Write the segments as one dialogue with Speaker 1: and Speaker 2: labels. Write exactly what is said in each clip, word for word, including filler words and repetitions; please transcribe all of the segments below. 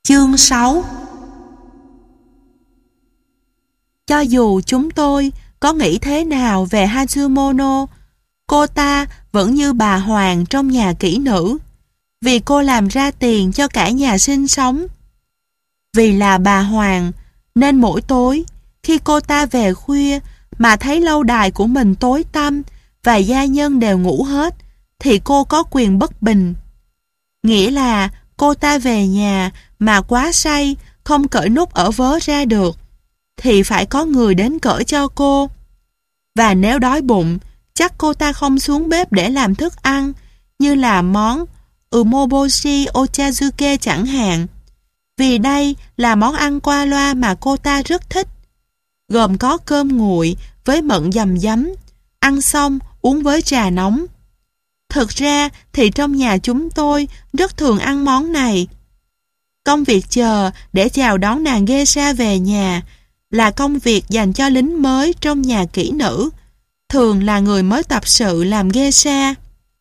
Speaker 1: Chương sáu. Cho dù chúng tôi có nghĩ thế nào về Hatsumono, cô ta vẫn như bà hoàng trong nhà kỹ nữ, vì cô làm ra tiền cho cả nhà sinh sống. Vì là bà hoàng, nên mỗi tối, khi cô ta về khuya mà thấy lâu đài của mình tối tăm và gia nhân đều ngủ hết, thì cô có quyền bất bình. Nghĩa là cô ta về nhà mà quá say, không cởi nút ở vớ ra được, thì phải có người đến cởi cho cô. Và nếu đói bụng, chắc cô ta không xuống bếp để làm thức ăn, như là món umoboshi ochazuke chẳng hạn. Vì đây là món ăn qua loa mà cô ta rất thích, gồm có cơm nguội với mận dầm giấm, ăn xong uống với trà nóng. Thực ra thì trong nhà chúng tôi rất thường ăn món này. Công việc chờ để chào đón nàng geisha về nhà là công việc dành cho lính mới trong nhà kỹ nữ, thường là người mới tập sự làm geisha.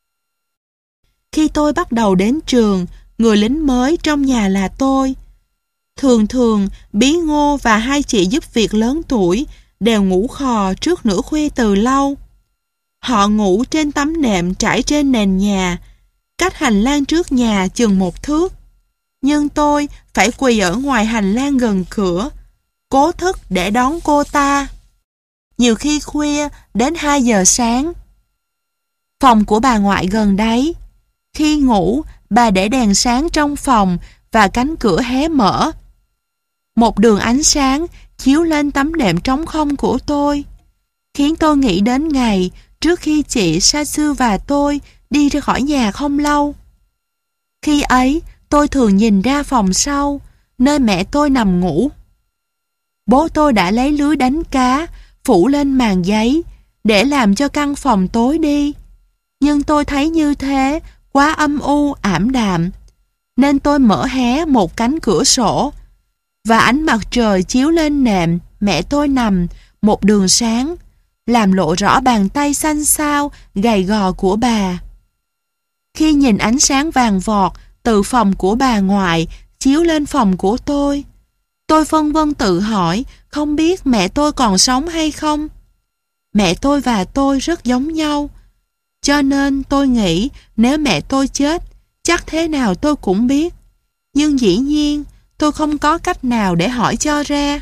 Speaker 1: Khi tôi bắt đầu đến trường, người lính mới trong nhà là tôi. Thường thường, Bí Ngô và hai chị giúp việc lớn tuổi đều ngủ khò trước nửa khuya từ lâu. Họ ngủ trên tấm nệm trải trên nền nhà, cách hành lang trước nhà chừng một thước. Nhưng tôi phải quỳ ở ngoài hành lang gần cửa, cố thức để đón cô ta. Nhiều khi khuya đến hai giờ sáng. Phòng của bà ngoại gần đấy. Khi ngủ, bà để đèn sáng trong phòng và cánh cửa hé mở. Một đường ánh sáng chiếu lên tấm nệm trống không của tôi, khiến tôi nghĩ đến ngày trước khi chị Satsu và tôi đi ra khỏi nhà không lâu. Khi ấy, tôi thường nhìn ra phòng sau, nơi mẹ tôi nằm ngủ. Bố tôi đã lấy lưới đánh cá, phủ lên màn giấy, để làm cho căn phòng tối đi. Nhưng tôi thấy như thế, quá âm u, ảm đạm, nên tôi mở hé một cánh cửa sổ, và ánh mặt trời chiếu lên nệm mẹ tôi nằm một đường sáng, làm lộ rõ bàn tay xanh xao, gầy gò của bà. Khi nhìn ánh sáng vàng vọt từ phòng của bà ngoại chiếu lên phòng của tôi, tôi phân vân tự hỏi không biết mẹ tôi còn sống hay không. Mẹ tôi và tôi rất giống nhau, cho nên tôi nghĩ nếu mẹ tôi chết, chắc thế nào tôi cũng biết. Nhưng dĩ nhiên, tôi không có cách nào để hỏi cho ra.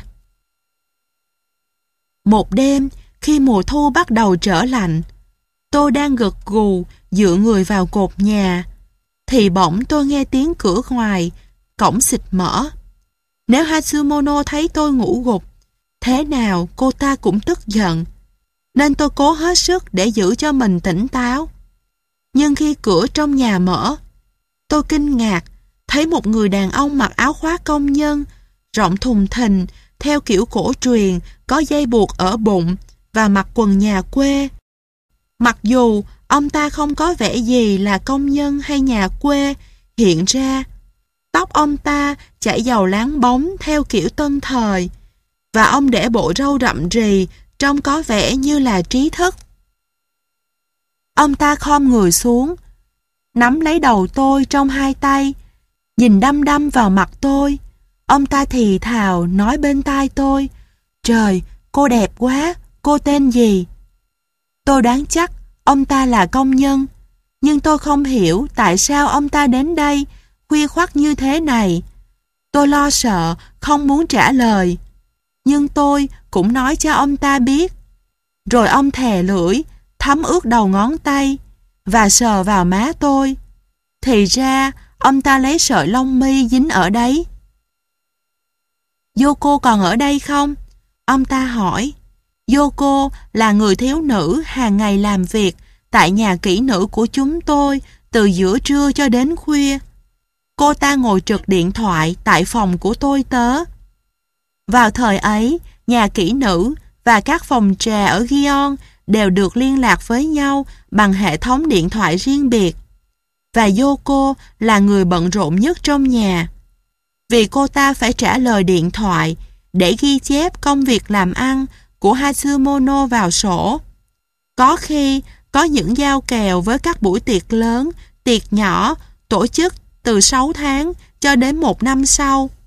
Speaker 1: Một đêm, khi mùa thu bắt đầu trở lạnh, tôi đang gật gù dựa người vào cột nhà, thì bỗng tôi nghe tiếng cửa ngoài cổng xịt mở. Nếu Hatsumono thấy tôi ngủ gục, thế nào cô ta cũng tức giận, nên tôi cố hết sức để giữ cho mình tỉnh táo. Nhưng khi cửa trong nhà mở, tôi kinh ngạc thấy một người đàn ông mặc áo khoác công nhân, rộng thùng thình, theo kiểu cổ truyền, có dây buộc ở bụng và mặc quần nhà quê. Mặc dù ông ta không có vẻ gì là công nhân hay nhà quê hiện ra, tóc ông ta chảy dầu láng bóng theo kiểu tân thời, và ông để bộ râu rậm rì, trông có vẻ như là trí thức. Ông ta khom người xuống, nắm lấy đầu tôi trong hai tay, nhìn đăm đăm vào mặt tôi. Ông ta thì thào nói bên tai tôi: "Trời, cô đẹp quá, cô tên gì?" Tôi đoán chắc ông ta là công nhân, nhưng tôi không hiểu tại sao ông ta đến đây khuya khoắt như thế này. Tôi lo sợ, không muốn trả lời, nhưng tôi cũng nói cho ông ta biết. Rồi ông thè lưỡi, thấm ướt đầu ngón tay và sờ vào má tôi. Thì ra ông ta lấy sợi lông mi dính ở đấy. "Yoko còn ở đây không?" ông ta hỏi. Yoko là người thiếu nữ hàng ngày làm việc tại nhà kỹ nữ của chúng tôi từ giữa trưa cho đến khuya. Cô ta ngồi trực điện thoại tại phòng của tôi tớ. Vào thời ấy, nhà kỹ nữ và các phòng trà ở Gion đều được liên lạc với nhau bằng hệ thống điện thoại riêng biệt. Và Yoko là người bận rộn nhất trong nhà, vì cô ta phải trả lời điện thoại để ghi chép công việc làm ăn của Hatsumono vào sổ. Có khi có những giao kèo với các buổi tiệc lớn, tiệc nhỏ tổ chức từ sáu tháng cho đến một năm sau.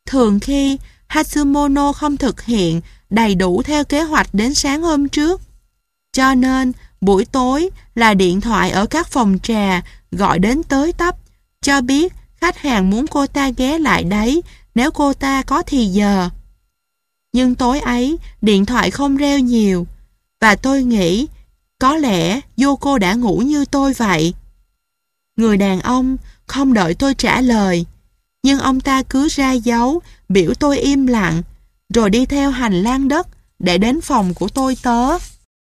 Speaker 1: Thường khi Hatsumono không thực hiện đầy đủ theo kế hoạch đến sáng hôm trước. Cho nên, buổi tối là điện thoại ở các phòng trà gọi đến tới tấp, cho biết khách hàng muốn cô ta ghé lại đấy nếu cô ta có thì giờ. Nhưng tối ấy, điện thoại không reo nhiều, và tôi nghĩ có lẽ Yoko đã ngủ như tôi vậy. Người đàn ông không đợi tôi trả lời, nhưng ông ta cứ ra dấu biểu tôi im lặng, rồi đi theo hành lang đất để đến phòng của tôi tớ.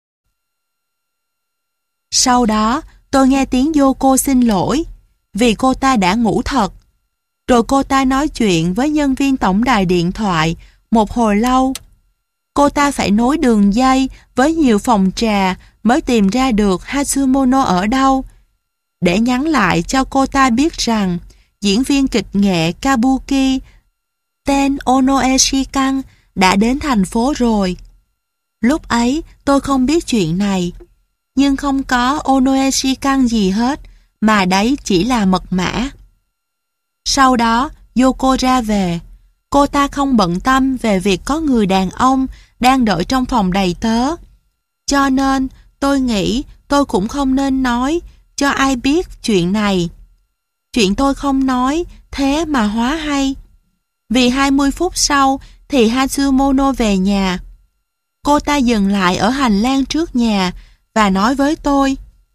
Speaker 1: Sau đó, tôi nghe tiếng Yoko xin lỗi, vì cô ta đã ngủ thật. Rồi cô ta nói chuyện với nhân viên tổng đài điện thoại một hồi lâu. Cô ta phải nối đường dây với nhiều phòng trà mới tìm ra được Hatsumono ở đâu, để nhắn lại cho cô ta biết rằng diễn viên kịch nghệ Kabuki tên Onoe Shikan đã đến thành phố rồi. Lúc ấy tôi không biết chuyện này, nhưng không có Onoe Shikan gì hết, mà đấy chỉ là mật mã. Sau đó Yoko ra về. Cô ta không bận tâm về việc có người đàn ông đang đợi trong phòng đầy tớ. Cho nên tôi nghĩ tôi cũng không nên nói cho ai biết chuyện này. Chuyện tôi không nói, thế mà hóa hay. Vì hai mươi phút sau thì Hatsumono về nhà. Cô ta dừng lại ở hành lang trước nhà và nói với tôi: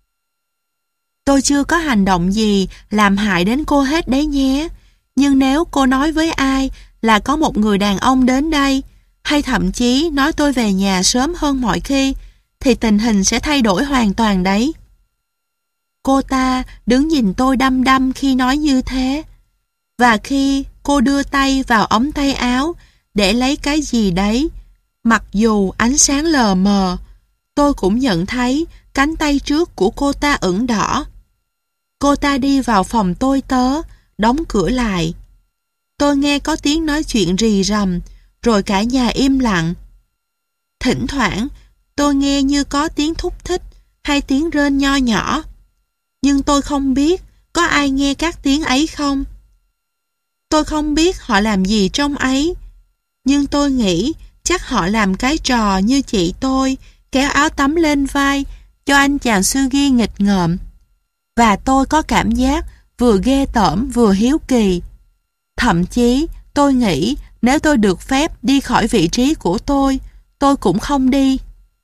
Speaker 1: "Tôi chưa có hành động gì làm hại đến cô hết đấy nhé. Nhưng nếu cô nói với ai là có một người đàn ông đến đây, hay thậm chí nói tôi về nhà sớm hơn mọi khi, thì tình hình sẽ thay đổi hoàn toàn đấy." Cô ta đứng nhìn tôi đăm đăm khi nói như thế. Và khi cô đưa tay vào ống tay áo để lấy cái gì đấy, mặc dù ánh sáng lờ mờ, tôi cũng nhận thấy cánh tay trước của cô ta ửng đỏ. Cô ta đi vào phòng tôi tớ, đóng cửa lại. Tôi nghe có tiếng nói chuyện rì rầm, rồi cả nhà im lặng. Thỉnh thoảng, tôi nghe như có tiếng thúc thích hay tiếng rên nho nhỏ. Nhưng tôi không biết có ai nghe các tiếng ấy không. Tôi không biết họ làm gì trong ấy, nhưng tôi nghĩ chắc họ làm cái trò như chị tôi kéo áo tắm lên vai cho anh chàng Sugi nghịch ngợm. Và tôi có cảm giác vừa ghê tởm vừa hiếu kỳ. Thậm chí tôi nghĩ nếu tôi được phép đi khỏi vị trí của tôi, tôi cũng không đi.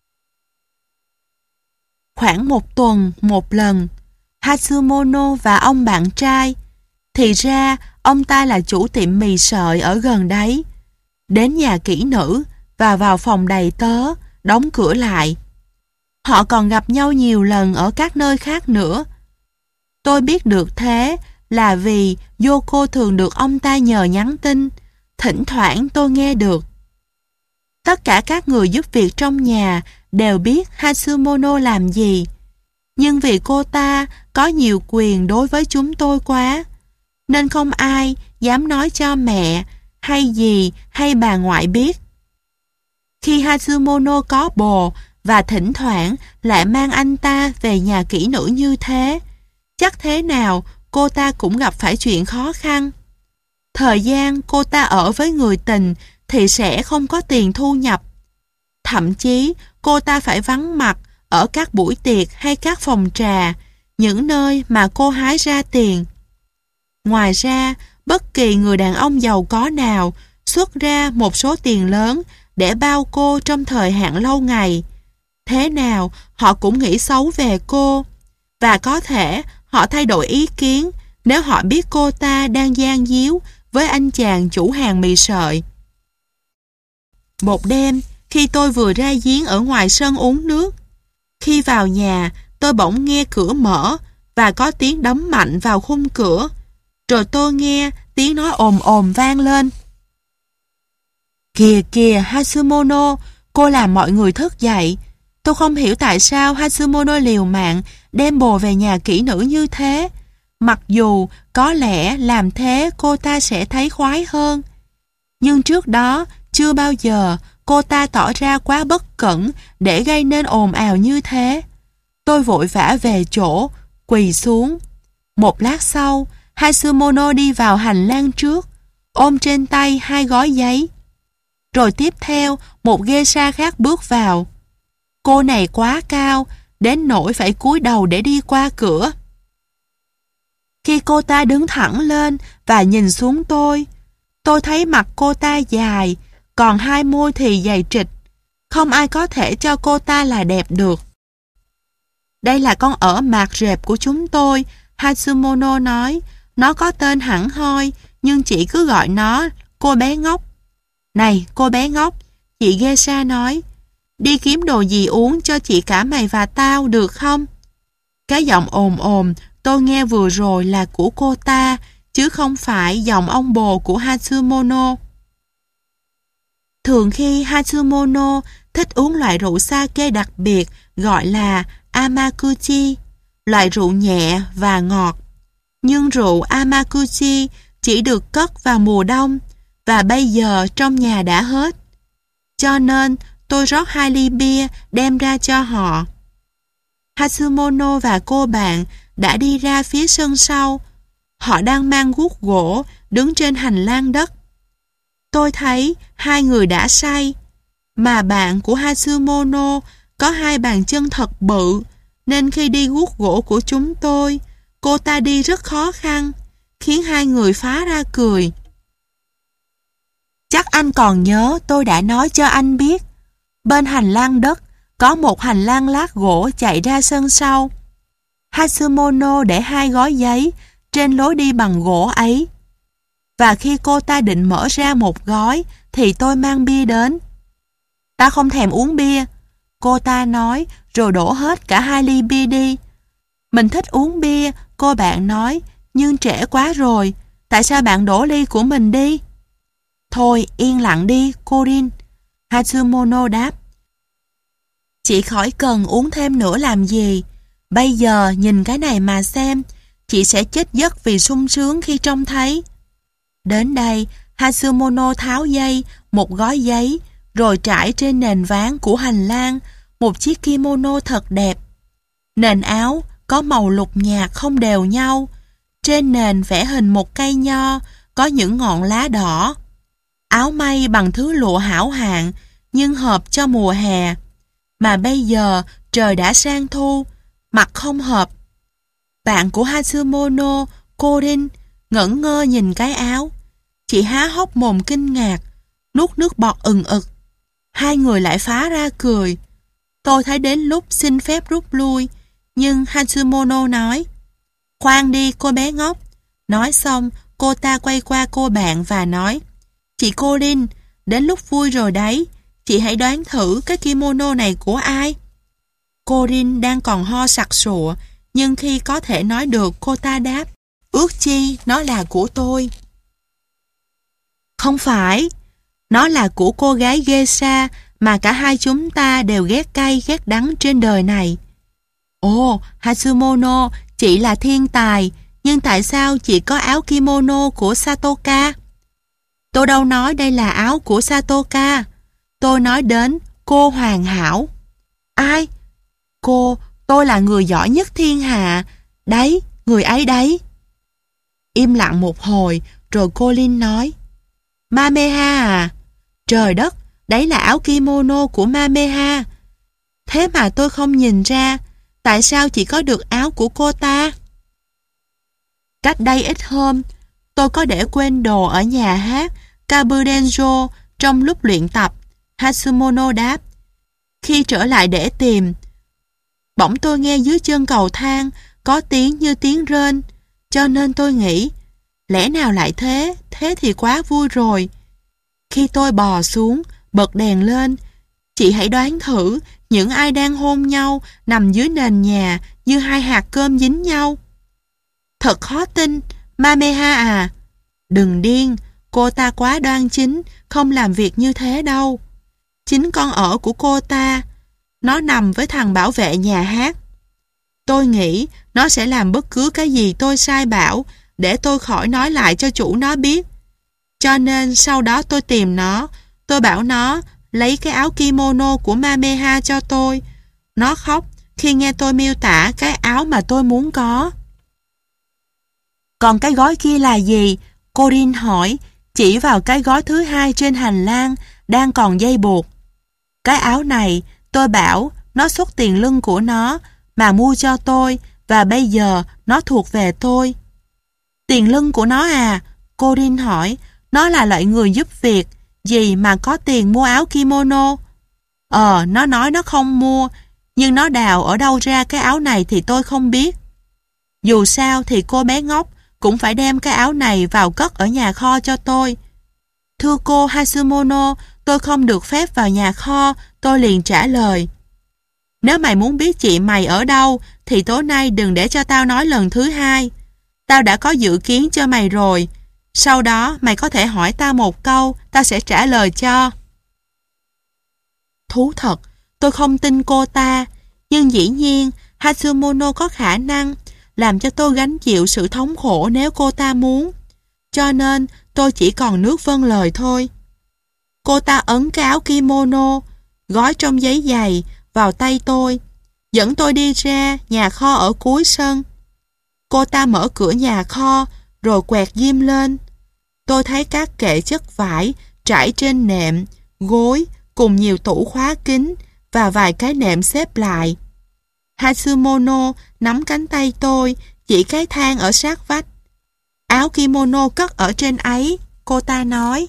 Speaker 1: Khoảng một tuần một lần, Hatsumono và ông bạn trai, thì ra ông ta là chủ tiệm mì sợi ở gần đấy, đến nhà kỹ nữ và vào phòng đầy tớ, đóng cửa lại. Họ còn gặp nhau nhiều lần ở các nơi khác nữa. Tôi biết được thế là vì Yoko thường được ông ta nhờ nhắn tin, thỉnh thoảng tôi nghe được. Tất cả các người giúp việc trong nhà đều biết Hatsumono làm gì, nhưng vì cô ta có nhiều quyền đối với chúng tôi quá, nên không ai dám nói cho mẹ hay dì hay bà ngoại biết. Khi Hatsumono có bồ và thỉnh thoảng lại mang anh ta về nhà kỹ nữ như thế, chắc thế nào cô ta cũng gặp phải chuyện khó khăn. Thời gian cô ta ở với người tình thì sẽ không có tiền thu nhập. Thậm chí cô ta phải vắng mặt ở các buổi tiệc hay các phòng trà, những nơi mà cô hái ra tiền. Ngoài ra, bất kỳ người đàn ông giàu có nào xuất ra một số tiền lớn để bao cô trong thời hạn lâu ngày, thế nào họ cũng nghĩ xấu về cô, và có thể họ thay đổi ý kiến nếu họ biết cô ta đang gian díu với anh chàng chủ hàng mì sợi. Một đêm, khi tôi vừa ra giếng ở ngoài sân uống nước, khi vào nhà, tôi bỗng nghe cửa mở và có tiếng đấm mạnh vào khung cửa. Rồi tôi nghe tiếng nói ồm ồm vang lên: "Kìa kìa Hatsumono, cô làm mọi người thức dậy." Tôi không hiểu tại sao Hatsumono liều mạng đem bồ về nhà kỹ nữ như thế, mặc dù có lẽ làm thế cô ta sẽ thấy khoái hơn. Nhưng trước đó, chưa bao giờ cô ta tỏ ra quá bất cẩn để gây nên ồn ào như thế. Tôi vội vã về chỗ, quỳ xuống. Một lát sau, Hatsumono đi vào hành lang trước. ôm trên tay hai gói giấy. Rồi tiếp theo, một geisha khác bước vào. Cô này quá cao, đến nỗi phải cúi đầu để đi qua cửa. Khi cô ta đứng thẳng lên và nhìn xuống tôi, tôi thấy mặt cô ta dài, còn hai môi thì dày trịch. Không ai có thể cho cô ta là đẹp được. Đây là con ở mạt rệp của chúng tôi, Hatsumono nói. Nó có tên hẳn hoi, nhưng chị cứ gọi nó cô bé ngốc. Này, cô bé ngốc, chị geisha nói, đi kiếm đồ gì uống cho chị cả mày và tao được không? Cái giọng ồm ồm tôi nghe vừa rồi là của cô ta, chứ không phải giọng ông bồ của Hatsumono. Thường khi Hatsumono thích uống loại rượu sake đặc biệt gọi là Amaguchi, loại rượu nhẹ và ngọt. Nhưng rượu Amaguchi chỉ được cất vào mùa đông, và bây giờ trong nhà đã hết. Cho nên tôi rót hai ly bia đem ra cho họ. Hatsumono và cô bạn đã đi ra phía sân sau. Họ đang mang guốc gỗ đứng trên hành lang đất. Tôi thấy hai người đã say, mà bạn của Hatsumono có hai bàn chân thật bự, nên khi đi guốc gỗ của chúng tôi, cô ta đi rất khó khăn, khiến hai người phá ra cười. Chắc anh còn nhớ tôi đã nói cho anh biết, bên hành lang đất có một hành lang lát gỗ chạy ra sân sau. Hatsumono để hai gói giấy trên lối đi bằng gỗ ấy. Và khi cô ta định mở ra một gói thì tôi mang bia đến. Ta không thèm uống bia, cô ta nói, rồi đổ hết cả hai ly bia đi. Mình thích uống bia, cô bạn nói, nhưng trễ quá rồi, tại sao bạn đổ ly của mình đi? Thôi, yên lặng đi, Corin, Hatsumono đáp. Chị khỏi cần uống thêm nữa làm gì. Bây giờ nhìn cái này mà xem, chị sẽ chết giấc vì sung sướng khi trông thấy. Đến đây, Hatsumono tháo dây, một gói giấy, rồi trải trên nền ván của hành lang một chiếc kimono thật đẹp. Nền áo có màu lục nhạt không đều nhau, trên nền vẽ hình một cây nho có những ngọn lá đỏ. Áo may bằng thứ lụa hảo hạng nhưng hợp cho mùa hè. Mà bây giờ trời đã sang thu, mặc không hợp. Bạn của Hatsumono, Corin, ngẩn ngơ nhìn cái áo. Chị há hốc mồm kinh ngạc, nuốt nước bọt ừng ực. Hai người lại phá ra cười. Tôi thấy đến lúc xin phép rút lui, nhưng Hatsumono nói, khoan đi cô bé ngốc. Nói xong, cô ta quay qua cô bạn và nói, chị Corin, đến lúc vui rồi đấy, chị hãy đoán thử cái kimono này của ai? Corin đang còn ho sặc sụa, nhưng khi có thể nói được, cô ta đáp, ước chi nó là của tôi. Không phải, nó là của cô gái geisha mà cả hai chúng ta đều ghét cay ghét đắng trên đời này. Ồ, Hatsumono, chị là thiên tài, nhưng tại sao chị có áo kimono của Satoka? Tôi đâu nói đây là áo của Satoka. Tôi nói đến cô hoàn hảo. Ai? Cô, tôi là người giỏi nhất thiên hạ. Đấy, người ấy đấy. Im lặng một hồi, rồi cô Linh nói, Mameha à? Trời đất, đấy là áo kimono của Mameha. Thế mà tôi không nhìn ra, tại sao chỉ có được áo của cô ta? Cách đây ít hôm, tôi có để quên đồ ở nhà hát Kaburenjo trong lúc luyện tập. Hatsumono đáp. Khi trở lại để tìm, bỗng tôi nghe dưới chân cầu thang có tiếng như tiếng rên, cho nên tôi nghĩ, lẽ nào lại thế, thế thì quá vui rồi. Khi tôi bò xuống, bật đèn lên, chị hãy đoán thử những ai đang hôn nhau nằm dưới nền nhà như hai hạt cơm dính nhau. Thật khó tin, Mameha à. Đừng điên, cô ta quá đoan chính, không làm việc như thế đâu. Chính con ở của cô ta, nó nằm với thằng bảo vệ nhà hát. Tôi nghĩ nó sẽ làm bất cứ cái gì tôi sai bảo để tôi khỏi nói lại cho chủ nó biết. Cho nên sau đó tôi tìm nó, tôi bảo nó lấy cái áo kimono của Mameha cho tôi. Nó khóc khi nghe tôi miêu tả cái áo mà tôi muốn có. Còn cái gói kia là gì? Corin hỏi, chỉ vào cái gói thứ hai trên hành lang đang còn dây buộc. Cái áo này, tôi bảo nó xuất tiền lưng của nó mà mua cho tôi và bây giờ nó thuộc về tôi. Tiền lưng của nó à? Cô Rin hỏi. Nó là loại người giúp việc gì mà có tiền mua áo kimono? Ờ, nó nói nó không mua, nhưng nó đào ở đâu ra cái áo này thì tôi không biết. Dù sao thì cô bé ngốc cũng phải đem cái áo này vào cất ở nhà kho cho tôi. Thưa cô Hatsumono, tôi không được phép vào nhà kho, tôi liền trả lời. Nếu mày muốn biết chị mày ở đâu, thì tối nay đừng để cho tao nói lần thứ hai. Tao đã có dự kiến cho mày rồi. Sau đó mày có thể hỏi tao một câu, tao sẽ trả lời cho. Thú thật, tôi không tin cô ta, nhưng dĩ nhiên Hatsumono có khả năng làm cho tôi gánh chịu sự thống khổ nếu cô ta muốn. Cho nên tôi chỉ còn nước vâng lời thôi. Cô ta ấn cái áo kimono, gói trong giấy dày, vào tay tôi, dẫn tôi đi ra nhà kho ở cuối sân. Cô ta mở cửa nhà kho, rồi quẹt diêm lên. Tôi thấy các kệ chất vải trải trên nệm, gối, cùng nhiều tủ khóa kính và vài cái nệm xếp lại. Hatsumono nắm cánh tay tôi, chỉ cái thang ở sát vách. Áo kimono cất ở trên ấy, cô ta nói.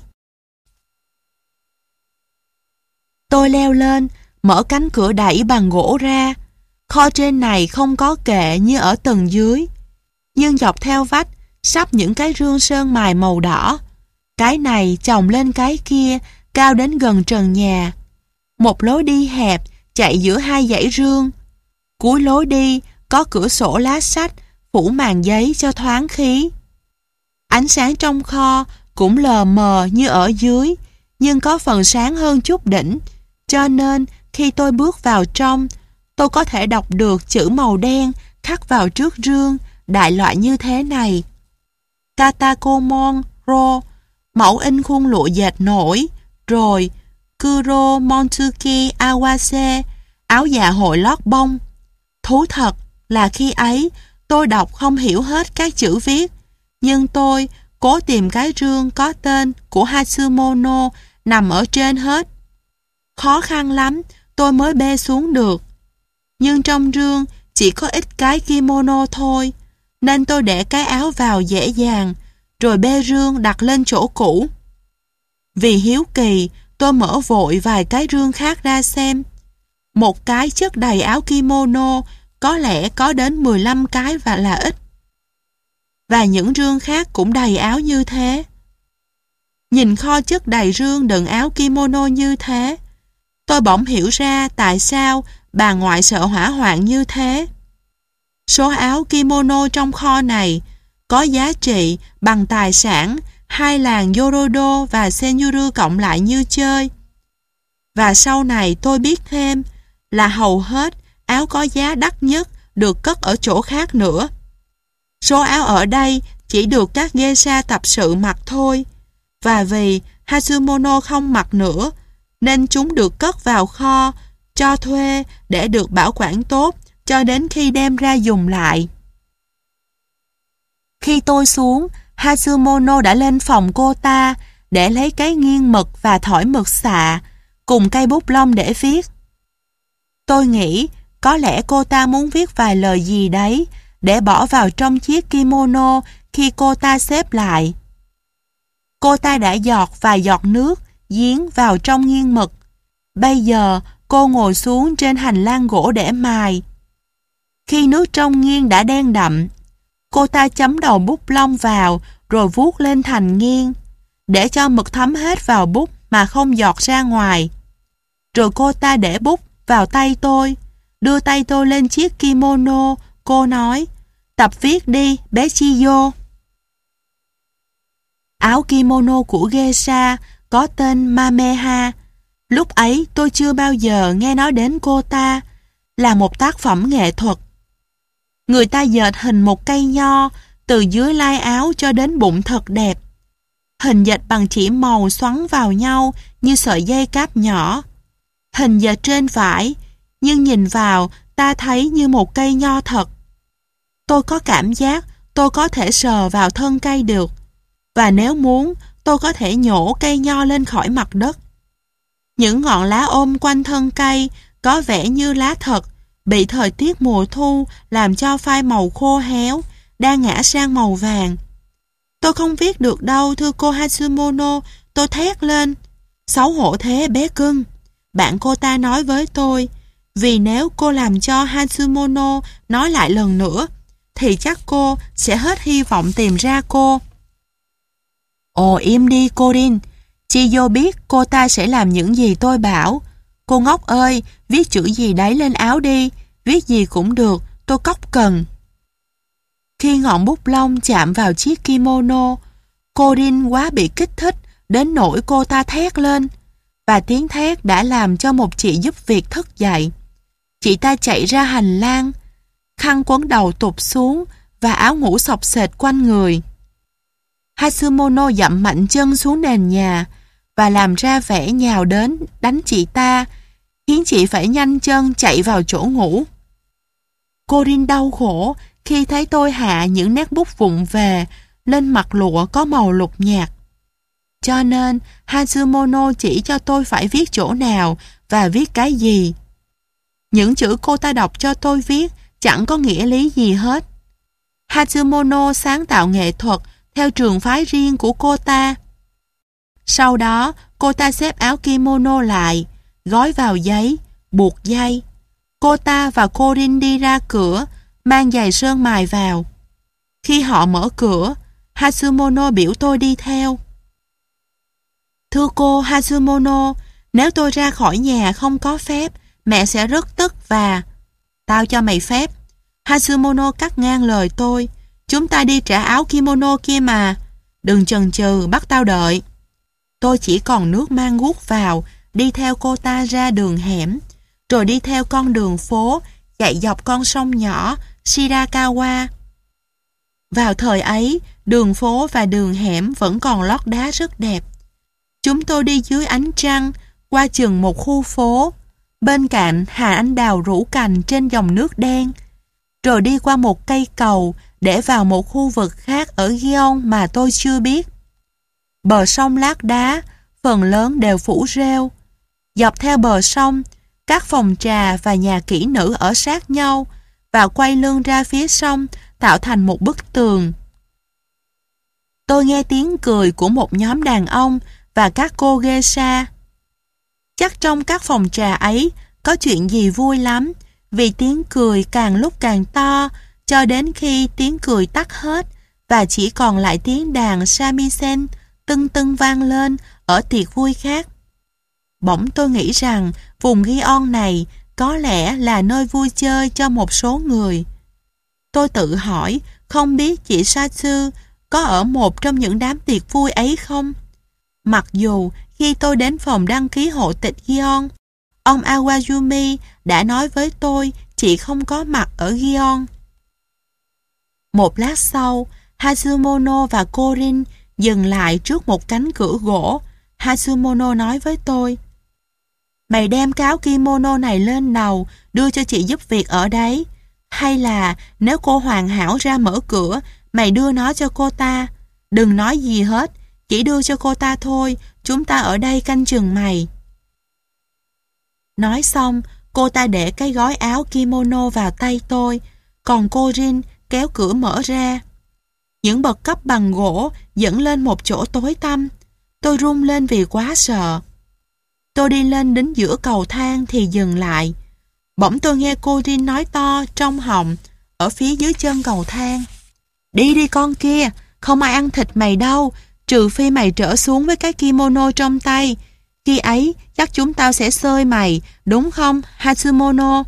Speaker 1: Tôi leo lên, mở cánh cửa đẩy bằng gỗ ra. Kho trên này không có kệ như ở tầng dưới, nhưng dọc theo vách sắp những cái rương sơn mài màu đỏ. Cái này chồng lên cái kia, cao đến gần trần nhà. Một lối đi hẹp chạy giữa hai dãy rương. Cuối lối đi có cửa sổ lá sách phủ màn giấy cho thoáng khí. Ánh sáng trong kho cũng lờ mờ như ở dưới, nhưng có phần sáng hơn chút đỉnh, cho nên khi tôi bước vào trong, tôi có thể đọc được chữ màu đen khắc vào trước rương, đại loại như thế này. Katakomon ro, mẫu in khuôn lụa dệt nổi, rồi Kuro Montuki Awase, áo dạ hội lót bông. Thú thật là khi ấy tôi đọc không hiểu hết các chữ viết, nhưng tôi cố tìm cái rương có tên của Hatsumono nằm ở trên hết. Khó khăn lắm tôi mới bê xuống được, nhưng trong rương chỉ có ít cái kimono thôi, nên tôi để cái áo vào dễ dàng, rồi bê rương đặt lên chỗ cũ. Vì hiếu kỳ, tôi mở vội vài cái rương khác ra xem. Một cái chất đầy áo kimono, có lẽ có đến mười lăm cái và là ít. Và những rương khác cũng đầy áo như thế. Nhìn kho chất đầy rương đựng áo kimono như thế, tôi bỗng hiểu ra tại sao bà ngoại sợ hỏa hoạn như thế. Số áo kimono trong kho này có giá trị bằng tài sản hai làng Yorodo và Senyuru cộng lại như chơi. Và sau này tôi biết thêm là hầu hết áo có giá đắt nhất được cất ở chỗ khác nữa. Số áo ở đây chỉ được các geisha tập sự mặc thôi, và vì Hatsumono không mặc nữa, nên chúng được cất vào kho, cho thuê để được bảo quản tốt cho đến khi đem ra dùng lại. Khi tôi xuống, Hatsumono đã lên phòng cô ta để lấy cái nghiêng mực và thỏi mực xạ, cùng cây bút lông để viết. Tôi nghĩ có lẽ cô ta muốn viết vài lời gì đấy để bỏ vào trong chiếc kimono khi cô ta xếp lại. Cô ta đã giọt vài giọt nước giếng vào trong nghiêng mực. Bây giờ cô ngồi xuống trên hành lang gỗ để mài. Khi nước trong nghiêng đã đen đậm, cô ta chấm đầu bút lông vào rồi vuốt lên thành nghiêng, để cho mực thấm hết vào bút mà không giọt ra ngoài. Rồi cô ta để bút vào tay tôi, đưa tay tôi lên chiếc kimono. Cô nói, tập viết đi bé Chiyo. Áo kimono của geisha có tên Mameha. Lúc ấy tôi chưa bao giờ nghe nói đến cô ta, là một tác phẩm nghệ thuật. Người ta dệt hình một cây nho từ dưới lai áo cho đến bụng thật đẹp. Hình dệt bằng chỉ màu xoắn vào nhau như sợi dây cáp nhỏ. Hình dệt trên vải, nhưng nhìn vào ta thấy như một cây nho thật. Tôi có cảm giác tôi có thể sờ vào thân cây được, và nếu muốn tôi có thể nhổ cây nho lên khỏi mặt đất. Những ngọn lá ôm quanh thân cây có vẻ như lá thật, bị thời tiết mùa thu làm cho phai màu khô héo, đang ngã sang màu vàng. Tôi không viết được đâu, thưa cô Hatsumono, tôi thét lên. Xấu hổ thế bé cưng, bạn cô ta nói với tôi, vì nếu cô làm cho Hatsumono nói lại lần nữa, thì chắc cô sẽ hết hy vọng tìm ra cô. Ồ im đi cô Rin, Chiyo biết cô ta sẽ làm những gì tôi bảo. Cô ngốc ơi, viết chữ gì đấy lên áo đi, viết gì cũng được, tôi cóc cần. Khi ngọn bút lông chạm vào chiếc kimono, cô Rin quá bị kích thích đến nỗi cô ta thét lên, và tiếng thét đã làm cho một chị giúp việc thức dậy. Chị ta chạy ra hành lang, khăn quấn đầu tụt xuống và áo ngủ xộc xệch quanh người. Hatsumono dậm mạnh chân xuống nền nhà và làm ra vẻ nhào đến đánh chị ta, khiến chị phải nhanh chân chạy vào chỗ ngủ. Cô Rin đau khổ khi thấy tôi hạ những nét bút vụng về lên mặt lụa có màu lục nhạt. Cho nên Hatsumono chỉ cho tôi phải viết chỗ nào và viết cái gì. Những chữ cô ta đọc cho tôi viết chẳng có nghĩa lý gì hết. Hatsumono sáng tạo nghệ thuật theo trường phái riêng của cô ta. Sau đó, cô ta xếp áo kimono lại, gói vào giấy, buộc dây. Cô ta và cô Rin đi ra cửa, mang giày sơn mài vào. Khi họ mở cửa, Hatsumono biểu tôi đi theo. Thưa cô Hatsumono, nếu tôi ra khỏi nhà không có phép, mẹ sẽ rất tức và... Tao cho mày phép. Hatsumono cắt ngang lời tôi. Chúng ta đi trả áo kimono kia mà. Đừng chần chừ, bắt tao đợi. Tôi chỉ còn nước mang guốc vào, đi theo cô ta ra đường hẻm, rồi đi theo con đường phố, chạy dọc con sông nhỏ Shirakawa. Vào thời ấy, đường phố và đường hẻm vẫn còn lót đá rất đẹp. Chúng tôi đi dưới ánh trăng, qua chừng một khu phố, bên cạnh hà anh đào rủ cành trên dòng nước đen, rồi đi qua một cây cầu để vào một khu vực khác ở Gion mà tôi chưa biết. Bờ sông lát đá, phần lớn đều phủ rêu. Dọc theo bờ sông, các phòng trà và nhà kỹ nữ ở sát nhau và quay lưng ra phía sông tạo thành một bức tường. Tôi nghe tiếng cười của một nhóm đàn ông và các cô geisha. Chắc trong các phòng trà ấy có chuyện gì vui lắm, vì tiếng cười càng lúc càng to cho đến khi tiếng cười tắt hết và chỉ còn lại tiếng đàn shamisen tưng tưng vang lên ở tiệc vui khác. Bỗng tôi nghĩ rằng vùng Gion này có lẽ là nơi vui chơi cho một số người. Tôi tự hỏi không biết chị Satsu có ở một trong những đám tiệc vui ấy không? Mặc dù khi tôi đến phòng đăng ký hộ tịch Gion, ông Awayumi đã nói với tôi chị không có mặt ở Gion. Một lát sau, Hatsumono và cô Rin dừng lại trước một cánh cửa gỗ. Hatsumono nói với tôi, mày đem cái áo kimono này lên đầu đưa cho chị giúp việc ở đấy. Hay là nếu cô hoàn hảo ra mở cửa, mày đưa nó cho cô ta. Đừng nói gì hết, chỉ đưa cho cô ta thôi, chúng ta ở đây canh chừng mày. Nói xong, cô ta để cái gói áo kimono vào tay tôi, còn cô Rin kéo cửa mở ra. Những bậc cấp bằng gỗ dẫn lên một chỗ tối tăm. Tôi run lên vì quá sợ. Tôi đi lên đến giữa cầu thang thì dừng lại. Bỗng tôi nghe cô Rin nói to trong họng ở phía dưới chân cầu thang. Đi đi con kia, không ai ăn thịt mày đâu, trừ phi mày trở xuống với cái kimono trong tay. Khi ấy chắc chúng tao sẽ xơi mày, đúng không Hatsumono?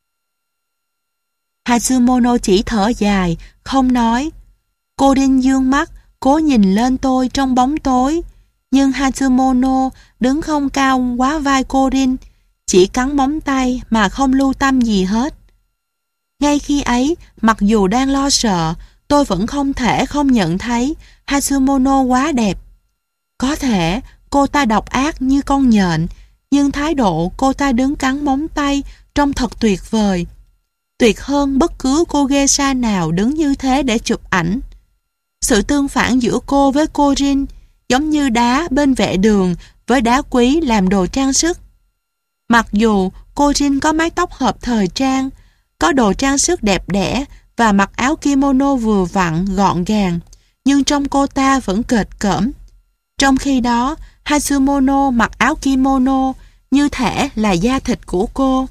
Speaker 1: Hatsumono chỉ thở dài, không nói. Cô Rin dương mắt, cố nhìn lên tôi trong bóng tối. Nhưng Hatsumono đứng không cao quá vai cô Rin, chỉ cắn móng tay mà không lưu tâm gì hết. Ngay khi ấy, mặc dù đang lo sợ, tôi vẫn không thể không nhận thấy Hatsumono quá đẹp. Có thể cô ta độc ác như con nhện, nhưng thái độ cô ta đứng cắn móng tay trông thật tuyệt vời. Tuyệt hơn bất cứ cô geisha nào đứng như thế để chụp ảnh. Sự tương phản giữa cô với cô Rin giống như đá bên vệ đường với đá quý làm đồ trang sức. Mặc dù cô Rin có mái tóc hợp thời trang, có đồ trang sức đẹp đẽ và mặc áo kimono vừa vặn gọn gàng, nhưng trong cô ta vẫn kệch cỡm. Trong khi đó, Hatsumono mặc áo kimono như thể là da thịt của cô.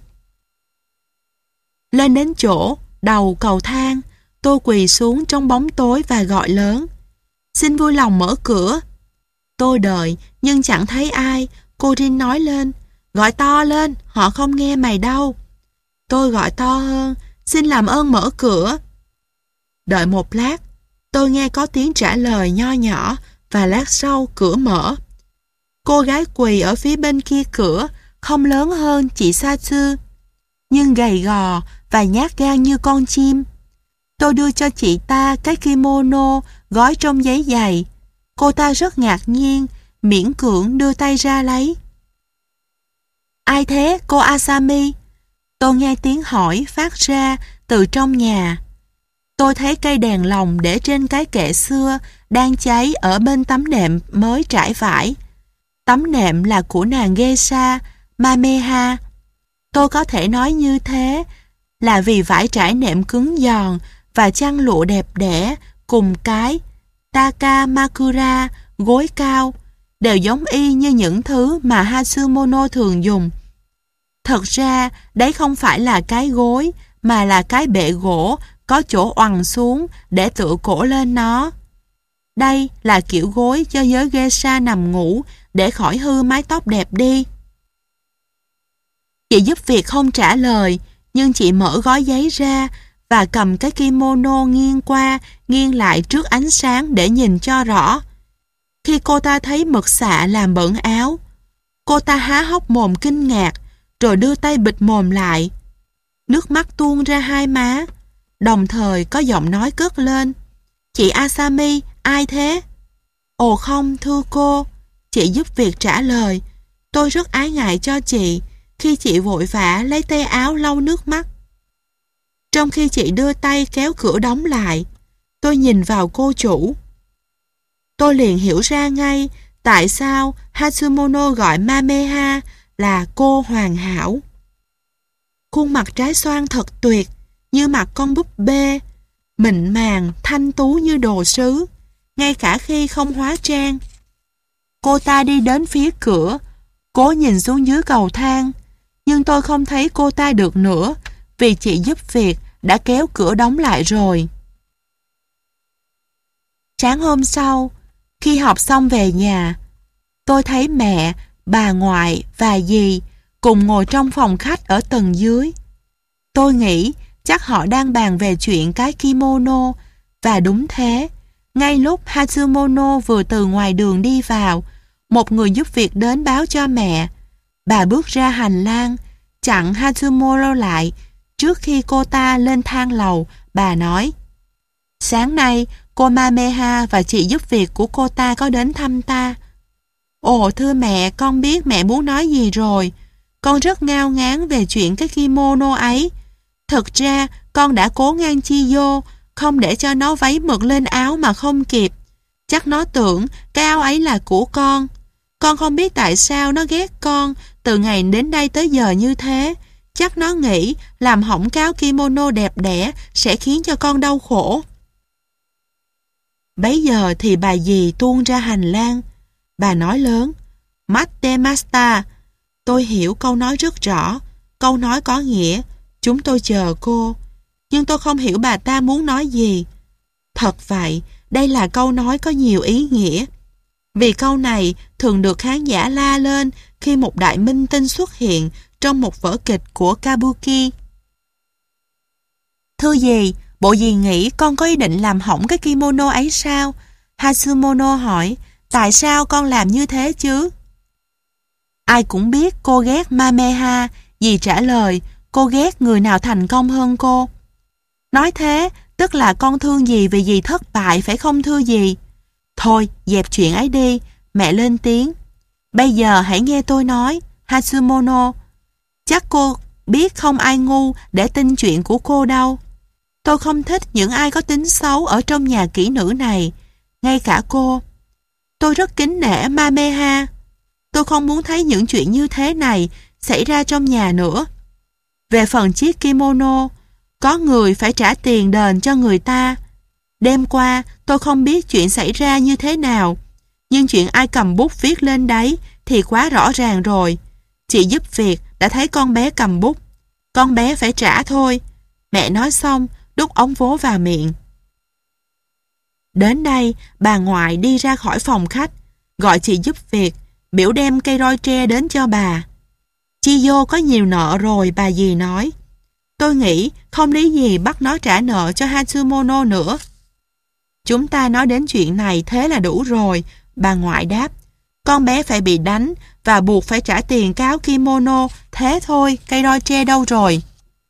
Speaker 1: Lên đến chỗ đầu cầu thang, tôi quỳ xuống trong bóng tối và gọi lớn: "Xin vui lòng mở cửa." Tôi đợi nhưng chẳng thấy ai. Cô Rin nói lên: "Gọi to lên, họ không nghe mày đâu." Tôi gọi to hơn: "Xin làm ơn mở cửa." Đợi một lát, tôi nghe có tiếng trả lời nho nhỏ và lát sau cửa mở. Cô gái quỳ ở phía bên kia cửa không lớn hơn chị Satsu, nhưng gầy gò và nhát gan như con chim. Tôi đưa cho chị ta cái kimono gói trong giấy dày. Cô ta rất ngạc nhiên, miễn cưỡng đưa tay ra lấy. "Ai thế, cô Asami?" Tôi nghe tiếng hỏi phát ra từ trong nhà. Tôi thấy cây đèn lồng để trên cái kệ xưa đang cháy ở bên tấm nệm mới trải vải. Tấm nệm là của nàng geisha Mameha. Tôi có thể nói như thế là vì vải trải nệm cứng giòn và chăn lụa đẹp đẽ cùng cái Takamakura gối cao đều giống y như những thứ mà Hatsumono thường dùng. Thật ra đấy không phải là cái gối mà là cái bệ gỗ có chỗ oằn xuống để tựa cổ lên nó. Đây là kiểu gối cho giới geisha nằm ngủ để khỏi hư mái tóc đẹp đi. Chị giúp việc không trả lời, nhưng chị mở gói giấy ra và cầm cái kimono nghiêng qua, nghiêng lại trước ánh sáng để nhìn cho rõ. Khi cô ta thấy mực xạ làm bẩn áo, cô ta há hốc mồm kinh ngạc, rồi đưa tay bịt mồm lại. Nước mắt tuôn ra hai má, đồng thời có giọng nói cất lên: "Chị Asami, ai thế?" "Ồ không, thưa cô," chị giúp việc trả lời. "Tôi rất ái ngại cho chị khi chị vội vã lấy tay áo lau nước mắt." Trong khi chị đưa tay kéo cửa đóng lại, tôi nhìn vào cô chủ. Tôi liền hiểu ra ngay tại sao Hatsumono gọi Mameha là cô hoàn hảo. Khuôn mặt trái xoan thật tuyệt, như mặt con búp bê, mịn màng, thanh tú như đồ sứ, ngay cả khi không hóa trang. Cô ta đi đến phía cửa, cố nhìn xuống dưới cầu thang, nhưng tôi không thấy cô ta được nữa vì chị giúp việc đã kéo cửa đóng lại rồi. Sáng hôm sau, khi học xong về nhà, tôi thấy mẹ, bà ngoại và dì cùng ngồi trong phòng khách ở tầng dưới. Tôi nghĩ chắc họ đang bàn về chuyện cái kimono, và đúng thế. Ngay lúc Hatsumono vừa từ ngoài đường đi vào, một người giúp việc đến báo cho mẹ. Bà bước ra hành lang, chặn Hatsumono lại. Trước khi cô ta lên thang lầu, bà nói: "Sáng nay, cô Mameha và chị giúp việc của cô ta có đến thăm ta." "Ồ thưa mẹ, con biết mẹ muốn nói gì rồi. Con rất ngao ngán về chuyện cái kimono ấy. Thực ra, con đã cố ngăn chi vô, không để cho nó váy mực lên áo mà không kịp. Chắc nó tưởng cái áo ấy là của con. Con không biết tại sao nó ghét con từ ngày đến đây tới giờ như thế. Chắc nó nghĩ làm hỏng cái áo kimono đẹp đẽ sẽ khiến cho con đau khổ." Bấy giờ thì bà dì tuôn ra hành lang. Bà nói lớn: "Matemasta." Tôi hiểu câu nói rất rõ. Câu nói có nghĩa: "Chúng tôi chờ cô." Nhưng tôi không hiểu bà ta muốn nói gì. Thật vậy, đây là câu nói có nhiều ý nghĩa. Vì câu này thường được khán giả la lên khi một đại minh tinh xuất hiện trong một vở kịch của Kabuki. "Thưa dì, bộ dì nghĩ con có ý định làm hỏng cái kimono ấy sao?" Hatsumono hỏi. "Tại sao con làm như thế chứ?" "Ai cũng biết cô ghét Mameha," dì trả lời. "Cô ghét người nào thành công hơn cô." "Nói thế, tức là con thương dì vì dì thất bại phải không thưa dì?" "Thôi, dẹp chuyện ấy đi," mẹ lên tiếng. "Bây giờ hãy nghe tôi nói, Hatsumono. Chắc cô biết không ai ngu để tin chuyện của cô đâu. Tôi không thích những ai có tính xấu ở trong nhà kỹ nữ này, ngay cả cô. Tôi rất kính nể Mameha. Tôi không muốn thấy những chuyện như thế này xảy ra trong nhà nữa. Về phần chiếc kimono, có người phải trả tiền đền cho người ta. Đêm qua tôi không biết chuyện xảy ra như thế nào, nhưng chuyện ai cầm bút viết lên đấy thì quá rõ ràng rồi. Chị giúp việc đã thấy con bé cầm bút. Con bé phải trả thôi. Mẹ nói xong, đút ống vố vào miệng. Đến đây, bà ngoại đi ra khỏi phòng khách, gọi chị giúp việc, biểu đem cây roi tre đến cho bà. Chiyo có nhiều nợ rồi, bà dì nói. Tôi nghĩ không lý gì bắt nó trả nợ cho Hatsumono nữa. Chúng ta nói đến chuyện này thế là đủ rồi, bà ngoại đáp. Con bé phải bị đánh và buộc phải trả tiền cáo kimono, thế thôi, cây roi tre đâu rồi?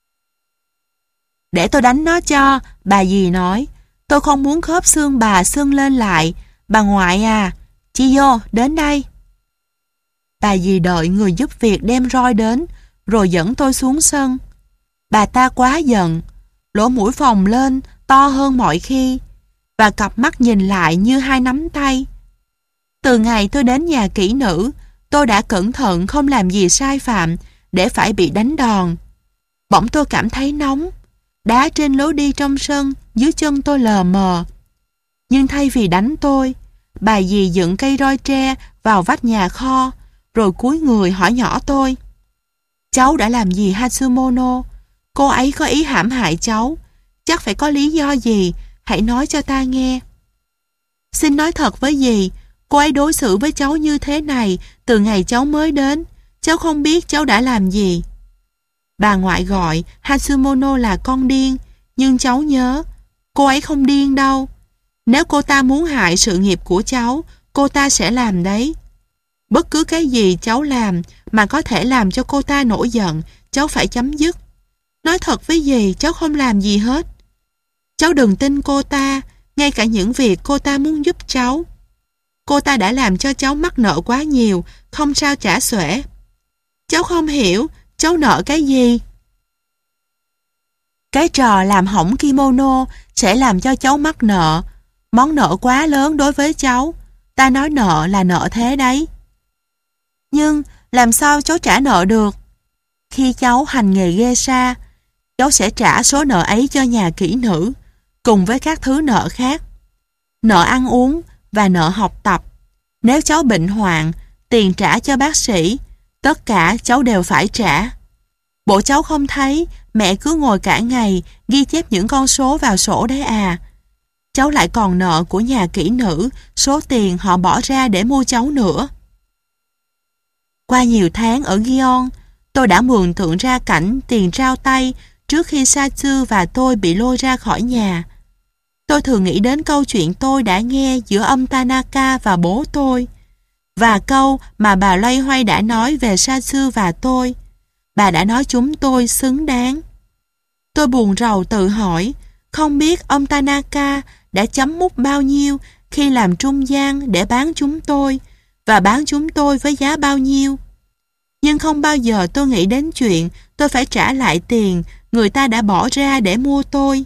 Speaker 1: Để tôi đánh nó cho, bà dì nói. Tôi không muốn khớp xương bà sưng lên lại. Bà ngoại à, Chiyo, đến đây. Bà dì đợi người giúp việc đem roi đến, rồi dẫn tôi xuống sân. Bà ta quá giận, lỗ mũi phồng lên, to hơn mọi khi, và cặp mắt nhìn lại như hai nắm tay. Từ ngày tôi đến nhà kỹ nữ, tôi đã cẩn thận không làm gì sai phạm để phải bị đánh đòn. Bỗng tôi cảm thấy nóng, đá trên lối đi trong sân dưới chân tôi lờ mờ. Nhưng thay vì đánh tôi, bà dì dựng cây roi tre vào vách nhà kho, rồi cúi người hỏi nhỏ tôi. Cháu đã làm gì Hatsumono? Cô ấy có ý hãm hại cháu. Chắc phải có lý do gì, hãy nói cho ta nghe. Xin nói thật với dì, cô ấy đối xử với cháu như thế này từ ngày cháu mới đến. Cháu không biết cháu đã làm gì. Bà ngoại gọi Hatsumono là con điên, nhưng cháu nhớ, cô ấy không điên đâu. Nếu cô ta muốn hại sự nghiệp của cháu, cô ta sẽ làm đấy. Bất cứ cái gì cháu làm mà có thể làm cho cô ta nổi giận, cháu phải chấm dứt. Nói thật với dì, cháu không làm gì hết. Cháu đừng tin cô ta, ngay cả những việc cô ta muốn giúp cháu. Cô ta đã làm cho cháu mắc nợ quá nhiều, không sao trả xuể. Cháu không hiểu, cháu nợ cái gì? Cái trò làm hỏng kimono sẽ làm cho cháu mắc nợ. Món nợ quá lớn đối với cháu. Ta nói nợ là nợ thế đấy. Nhưng làm sao cháu trả nợ được? Khi cháu hành nghề geisha, cháu sẽ trả số nợ ấy cho nhà kỹ nữ, cùng với các thứ nợ khác. Nợ ăn uống và nợ học tập. Nếu cháu bệnh hoạn, tiền trả cho bác sĩ, tất cả cháu đều phải trả. Bộ cháu không thấy mẹ cứ ngồi cả ngày ghi chép những con số vào sổ đấy à. Cháu lại còn nợ của nhà kỹ nữ số tiền họ bỏ ra để mua cháu nữa. Qua nhiều tháng ở Gion, tôi đã mường tượng ra cảnh tiền trao tay trước khi Satsu và tôi bị lôi ra khỏi nhà. Tôi thường nghĩ đến câu chuyện tôi đã nghe giữa ông Tanaka và bố tôi, và câu mà bà loay hoay đã nói về Satsu và tôi. Bà đã nói chúng tôi xứng đáng. Tôi buồn rầu tự hỏi, không biết ông Tanaka đã chấm mút bao nhiêu khi làm trung gian để bán chúng tôi, và bán chúng tôi với giá bao nhiêu. Nhưng không bao giờ tôi nghĩ đến chuyện tôi phải trả lại tiền người ta đã bỏ ra để mua tôi.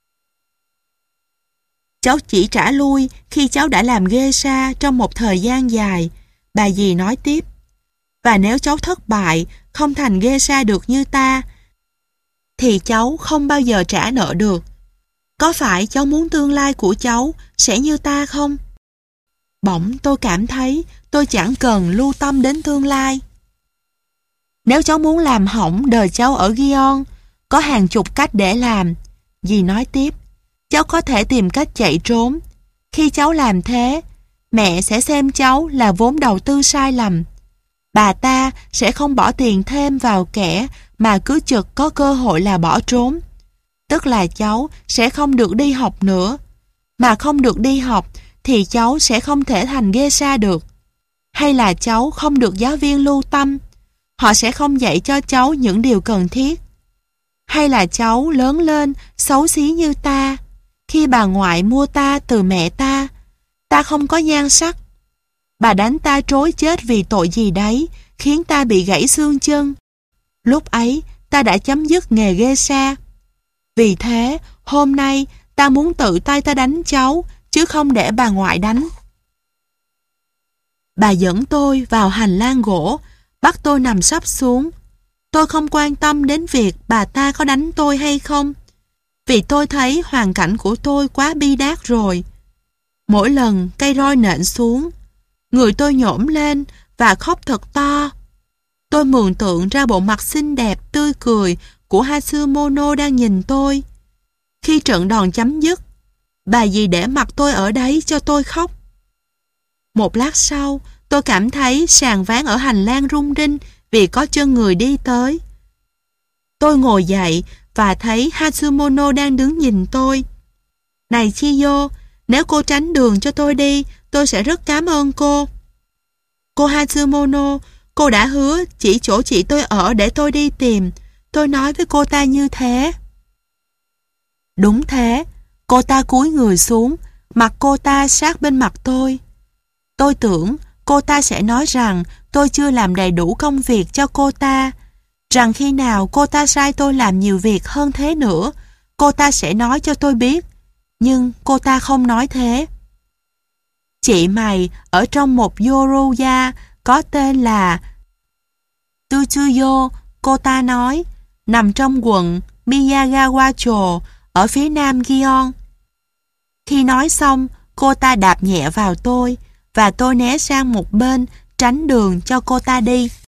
Speaker 1: Cháu chỉ trả lui khi cháu đã làm geisha trong một thời gian dài, bà dì nói tiếp. Và nếu cháu thất bại, không thành geisha được như ta, thì cháu không bao giờ trả nợ được. Có phải cháu muốn tương lai của cháu sẽ như ta không? Bỗng tôi cảm thấy tôi chẳng cần lưu tâm đến tương lai. Nếu cháu muốn làm hỏng đời cháu ở Gion, có hàng chục cách để làm. Dì nói tiếp, cháu có thể tìm cách chạy trốn. Khi cháu làm thế, mẹ sẽ xem cháu là vốn đầu tư sai lầm. Bà ta sẽ không bỏ tiền thêm vào kẻ mà cứ chực có cơ hội là bỏ trốn. Tức là cháu sẽ không được đi học nữa. Mà không được đi học thì cháu sẽ không thể thành geisha được. Hay là cháu không được giáo viên lưu tâm. Họ sẽ không dạy cho cháu những điều cần thiết. Hay là cháu lớn lên xấu xí như ta. Khi bà ngoại mua ta từ mẹ ta, ta không có nhan sắc. Bà đánh ta trối chết vì tội gì đấy, khiến ta bị gãy xương chân. Lúc ấy, ta đã chấm dứt nghề geisha. Vì thế, hôm nay, ta muốn tự tay ta đánh cháu, chứ không để bà ngoại đánh. Bà dẫn tôi vào hành lang gỗ, bắt tôi nằm sấp xuống. Tôi không quan tâm đến việc bà ta có đánh tôi hay không, vì tôi thấy hoàn cảnh của tôi quá bi đát rồi. Mỗi lần cây roi nện xuống, người tôi nhổm lên và khóc thật to. Tôi mường tượng ra bộ mặt xinh đẹp, tươi cười của Hatsumono đang nhìn tôi. Khi trận đòn chấm dứt, bà dì để mặc tôi ở đấy cho tôi khóc. Một lát sau, tôi cảm thấy sàn ván ở hành lang rung rinh vì có chân người đi tới. Tôi ngồi dậy và thấy Hatsumono đang đứng nhìn tôi. Này Chiyo, nếu cô tránh đường cho tôi đi, tôi sẽ rất cảm ơn cô. Cô Hatsumono, cô đã hứa chỉ chỗ chị tôi ở để tôi đi tìm. Tôi nói với cô ta như thế. Đúng thế, cô ta cúi người xuống, mặt cô ta sát bên mặt tôi. Tôi tưởng cô ta sẽ nói rằng tôi chưa làm đầy đủ công việc cho cô ta, rằng khi nào cô ta sai tôi làm nhiều việc hơn thế nữa, cô ta sẽ nói cho tôi biết. Nhưng cô ta không nói thế. Chị mày ở trong một Yoruya có tên là Tsuchiyo, cô ta nói, nằm trong quận Miyagawacho ở phía nam Gion. Khi nói xong, cô ta đạp nhẹ vào tôi và tôi né sang một bên tránh đường cho cô ta đi.